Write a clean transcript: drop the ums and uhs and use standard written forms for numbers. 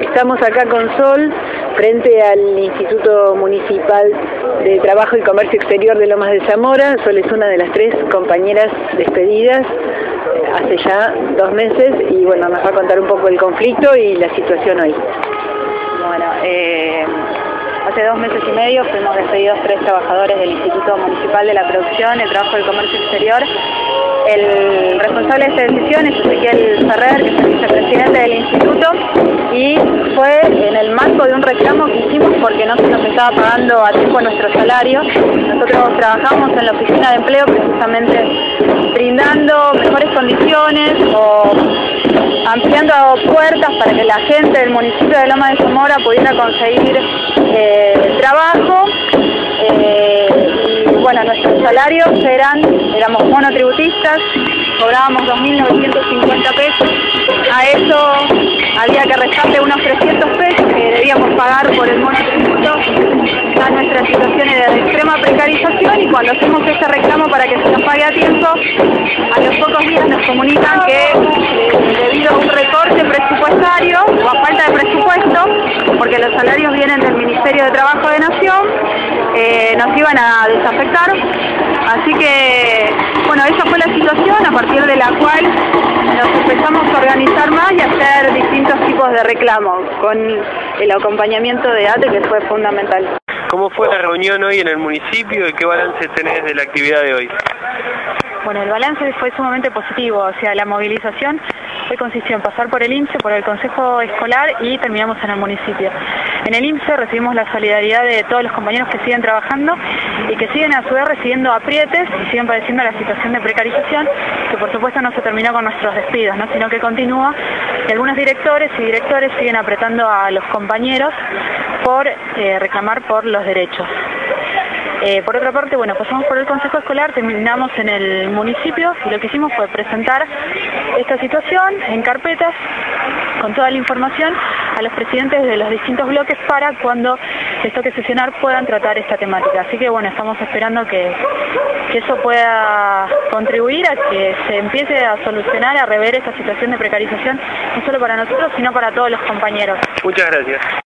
Estamos acá con Sol, frente al Instituto Municipal de Trabajo y Comercio Exterior de Lomas de Zamora. Sol es una de las 3 compañeras despedidas hace ya 2 meses y bueno, nos va a contar un poco el conflicto y la situación hoy. Bueno, hace 2 meses y medio fuimos despedidos 3 trabajadores del Instituto Municipal de la Producción y Trabajo y Comercio Exterior. El responsable de esta decisión es Ezequiel Ferrer, que es el vicepresidente del instituto, y fue en el marco de un reclamo que hicimos porque no se nos estaba pagando a tiempo nuestro salario. Nosotros trabajamos en la oficina de empleo precisamente brindando mejores condiciones o ampliando puertas para que la gente del municipio de Lomas de Zamora pudiera conseguir trabajo. Y bueno, nuestros salarios éramos monotributistas, cobrábamos 2.950 pesos, a eso había que restarle unos 300 pesos que debíamos pagar por el monotributo. Ya nuestra situación era de extrema precarización y cuando hacemos ese reclamo para que se nos pague a tiempo, a los pocos días nos comunican que debido a un recorte presupuestario o a falta de presupuesto, porque los salarios vienen del Ministerio de Trabajo de Nación, nos iban a desafectar. Así que, bueno, esa fue la situación a partir de la cual nos empezamos a organizar más y a hacer distintos tipos de reclamos con el acompañamiento de ATE, que fue fundamental. ¿Cómo fue la reunión hoy en el municipio y qué balance tenés de la actividad de hoy? Bueno, el balance fue sumamente positivo, o sea, la movilización consistió en pasar por el IMSE, por el Consejo Escolar y terminamos en el municipio. En el IMSE recibimos la solidaridad de todos los compañeros que siguen trabajando y que siguen a su vez recibiendo aprietes y siguen padeciendo la situación de precarización, que por supuesto no se terminó con nuestros despidos, ¿no?, sino que continúa, y algunos directores y directores siguen apretando a los compañeros por reclamar por los derechos. Por otra parte, bueno, pasamos por el Consejo Escolar, terminamos en el municipio y lo que hicimos fue presentar esta situación en carpetas con toda la información a los presidentes de los distintos bloques para cuando les toque sesionar puedan tratar esta temática. Así que bueno, estamos esperando que eso pueda contribuir a que se empiece a solucionar, a rever esta situación de precarización, no solo para nosotros, sino para todos los compañeros. Muchas gracias.